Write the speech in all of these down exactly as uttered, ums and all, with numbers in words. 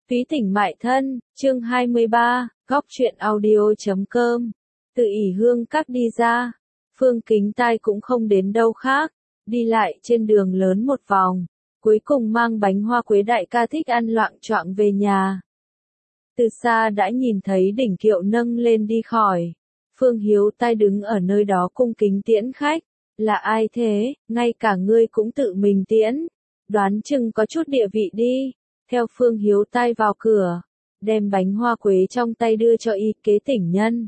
Phí Thỉnh Mại Thân, chương hai mươi ba, góc truyện audio chấm com. Từ ỷ hương các đi ra, Phương Kính Tai cũng không đến đâu khác, đi lại trên đường lớn một vòng, cuối cùng mang bánh hoa quế đại ca thích ăn loạng choạng về nhà. Từ xa đã nhìn thấy đỉnh kiệu nâng lên đi khỏi. Phương Hiếu Tai đứng ở nơi đó cung kính tiễn khách. Là ai thế, ngay cả ngươi cũng tự mình tiễn. Đoán chừng có chút địa vị đi. Theo Phương Hiếu Tai vào cửa, đem bánh hoa quế trong tay đưa cho y kế tỉnh nhân.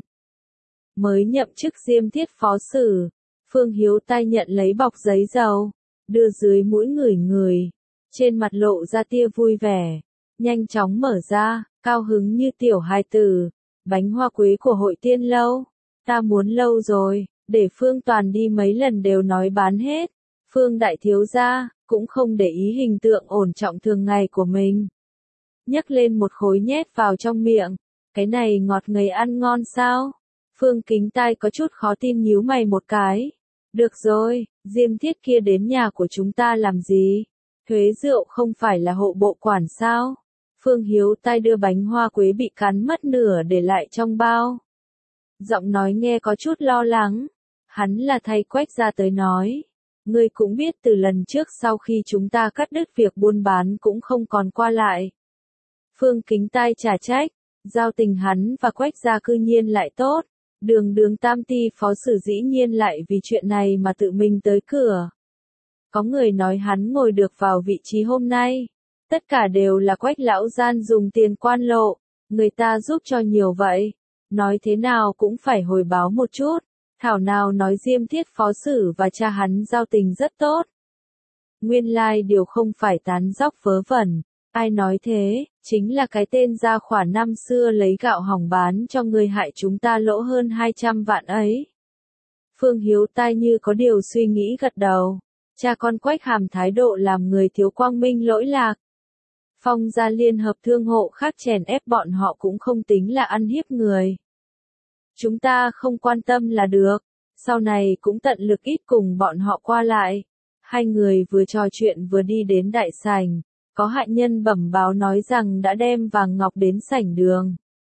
Mới nhậm chức Diêm Thiết phó sử, Phương Hiếu Tai nhận lấy bọc giấy dầu, đưa dưới mũi ngửi ngửi, trên mặt lộ ra tia vui vẻ, nhanh chóng mở ra, cao hứng như tiểu hài tử. Bánh hoa quế của hội tiên lâu, ta muốn lâu rồi, để Phương Toàn đi mấy lần đều nói bán hết. Phương đại thiếu gia cũng không để ý hình tượng ổn trọng thường ngày của mình. Nhấc lên một khối nhét vào trong miệng, cái này ngọt ngấy ăn ngon sao? Phương Kính Tai có chút khó tin nhíu mày một cái. Được rồi, Diêm Thiết kia đến nhà của chúng ta làm gì? Thuế rượu không phải là hộ bộ quản sao? Phương Hiếu Tai đưa bánh hoa quế bị cắn mất nửa để lại trong bao. Giọng nói nghe có chút lo lắng. Hắn là thay Quách ra tới nói. Ngươi cũng biết từ lần trước sau khi chúng ta cắt đứt việc buôn bán cũng không còn qua lại. Phương Kính Tai trả trách, giao tình hắn và Quách gia cư nhiên lại tốt. Đường đường tam ty phó sử dĩ nhiên lại vì chuyện này mà tự mình tới cửa. Có người nói hắn ngồi được vào vị trí hôm nay. Tất cả đều là Quách lão gian dùng tiền quan lộ. Người ta giúp cho nhiều vậy. Nói thế nào cũng phải hồi báo một chút. Thảo nào nói Diêm Thiết phó sử và cha hắn giao tình rất tốt. Nguyên lai like điều không phải tán dóc vớ vẩn. Ai nói thế, chính là cái tên gia khỏa năm xưa lấy gạo hỏng bán cho người hại chúng ta lỗ hơn hai trăm vạn ấy. Phương Hiếu Tai như có điều suy nghĩ gật đầu. Cha con Quách hàm thái độ làm người thiếu quang minh lỗi lạc. Phong gia liên hợp thương hộ khác chèn ép bọn họ cũng không tính là ăn hiếp người. Chúng ta không quan tâm là được, sau này cũng tận lực ít cùng bọn họ qua lại. Hai người vừa trò chuyện vừa đi đến đại sảnh, có hạ nhân bẩm báo nói rằng đã đem vàng ngọc đến sảnh đường.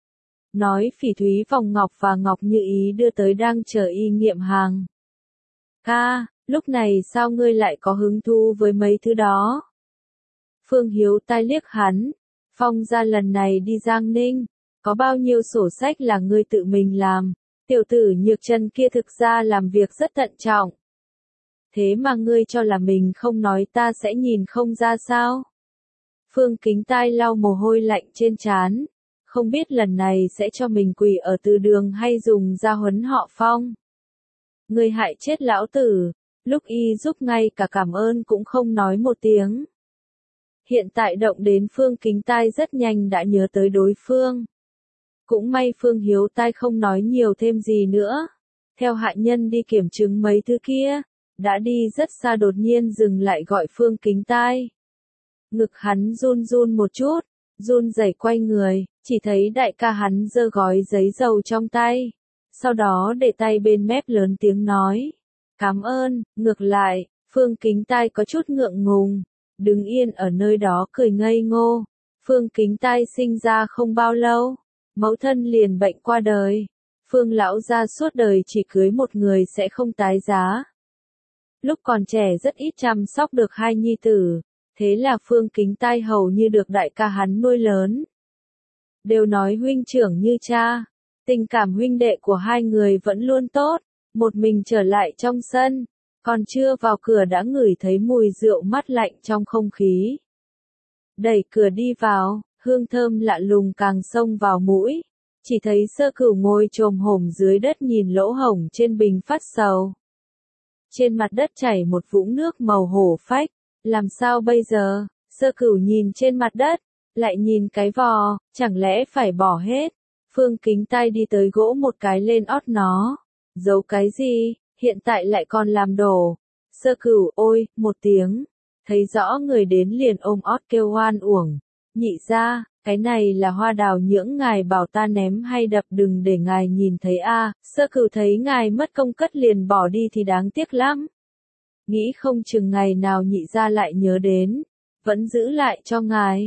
Nói Phỉ Thúy vòng ngọc và ngọc như ý đưa tới đang chờ y nghiệm hàng. Ca, lúc này sao ngươi lại có hứng thú với mấy thứ đó? Phương Hiếu Tai liếc hắn, Phong gia lần này đi Giang Ninh. Có bao nhiêu sổ sách là ngươi tự mình làm, tiểu tử Nhược Trần kia thực ra làm việc rất thận trọng. Thế mà ngươi cho là mình không nói ta sẽ nhìn không ra sao? Phương Kính Tai lau mồ hôi lạnh trên trán, không biết lần này sẽ cho mình quỳ ở từ đường hay dùng ra huấn họ Phong. Ngươi hại chết lão tử, lúc y giúp ngay cả cảm ơn cũng không nói một tiếng. Hiện tại động đến Phương Kính Tai rất nhanh đã nhớ tới đối phương. Cũng may Phương Hiếu Tai không nói nhiều thêm gì nữa. Theo hạ nhân đi kiểm chứng mấy thứ kia, đã đi rất xa đột nhiên dừng lại gọi Phương Kính Tai. Ngực hắn run run một chút, run rẩy quay người, chỉ thấy đại ca hắn giơ gói giấy dầu trong tay. Sau đó để tay bên mép lớn tiếng nói. Cảm ơn, ngược lại, Phương Kính Tai có chút ngượng ngùng, đứng yên ở nơi đó cười ngây ngô. Phương Kính Tai sinh ra không bao lâu. Mẫu thân liền bệnh qua đời. Phương lão gia suốt đời chỉ cưới một người sẽ không tái giá. Lúc còn trẻ rất ít chăm sóc được hai nhi tử. Thế là Phương Kính Tai hầu như được đại ca hắn nuôi lớn. Đều nói huynh trưởng như cha. Tình cảm huynh đệ của hai người vẫn luôn tốt. Một mình trở lại trong sân. Còn chưa vào cửa đã ngửi thấy mùi rượu mát lạnh trong không khí. Đẩy cửa đi vào. Hương thơm lạ lùng càng xông vào mũi, chỉ thấy Sơ Cửu ngồi chồm hổm dưới đất nhìn lỗ hổng trên bình phát sầu. Trên mặt đất chảy một vũng nước màu hổ phách, làm sao bây giờ? Sơ Cửu nhìn trên mặt đất, lại nhìn cái vò, chẳng lẽ phải bỏ hết? Phương Kính Tai đi tới gỗ một cái lên ót nó, giấu cái gì, hiện tại lại còn làm đổ. Sơ Cửu ôi, một tiếng, thấy rõ người đến liền ôm ót kêu oan uổng. Nhị gia, cái này là hoa đào nhưỡng ngài bảo ta ném hay đập đừng để ngài nhìn thấy a. À. Sơ Cửu thấy ngài mất công cất liền bỏ đi thì đáng tiếc lắm. Nghĩ không chừng ngày nào nhị gia lại nhớ đến, vẫn giữ lại cho ngài.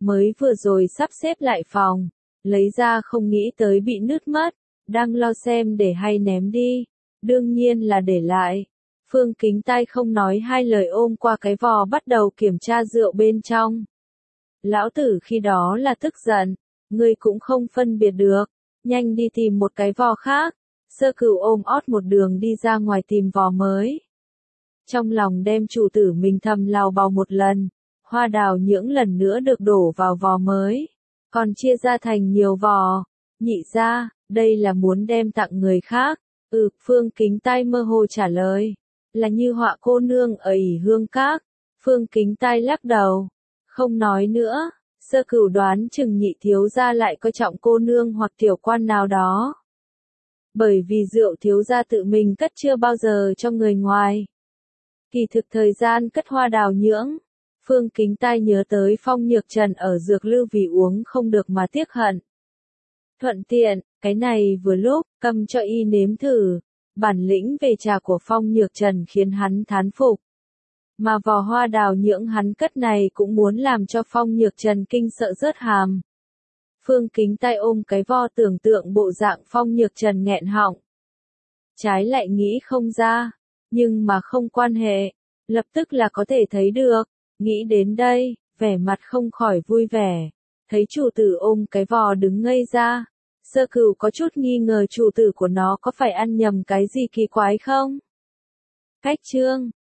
Mới vừa rồi sắp xếp lại phòng, lấy ra không nghĩ tới bị nứt mất, đang lo xem để hay ném đi. Đương nhiên là để lại. Phương Kính Tai không nói hai lời ôm qua cái vò bắt đầu kiểm tra rượu bên trong. Lão tử khi đó là tức giận, ngươi cũng không phân biệt được, nhanh đi tìm một cái vò khác. Sơ Cửu ôm ót một đường đi ra ngoài tìm vò mới. Trong lòng đem chủ tử mình thầm lào bào một lần, hoa đào nhưỡng lần nữa được đổ vào vò mới, còn chia ra thành nhiều vò. Nhị gia, đây là muốn đem tặng người khác. Ừ, Phương Kính Tai mơ hồ trả lời, là Như Họa cô nương ở ỷ hương các. Phương Kính Tai lắc đầu, không nói nữa. Sơ Cửu đoán chừng nhị thiếu gia lại coi trọng cô nương hoặc tiểu quan nào đó. Bởi vì rượu thiếu gia tự mình cất chưa bao giờ cho người ngoài. Kỳ thực thời gian cất hoa đào nhưỡng, Phương Kính Tai nhớ tới Phong Nhược Trần ở Dược Lư vì uống không được mà tiếc hận. Thuận tiện, cái này vừa lúc, cầm cho y nếm thử. Bản lĩnh về trà của Phong Nhược Trần khiến hắn thán phục. Mà vò hoa đào nhưỡng hắn cất này cũng muốn làm cho Phong Nhược Trần kinh sợ rớt hàm. Phương Kính Tai ôm cái vo tưởng tượng bộ dạng Phong Nhược Trần nghẹn họng. Trái lại nghĩ không ra, nhưng mà không quan hệ, lập tức là có thể thấy được. Nghĩ đến đây, vẻ mặt không khỏi vui vẻ. Thấy chủ tử ôm cái vò đứng ngây ra. Sơ Cửu có chút nghi ngờ chủ tử của nó có phải ăn nhầm cái gì kỳ quái không? Cách chương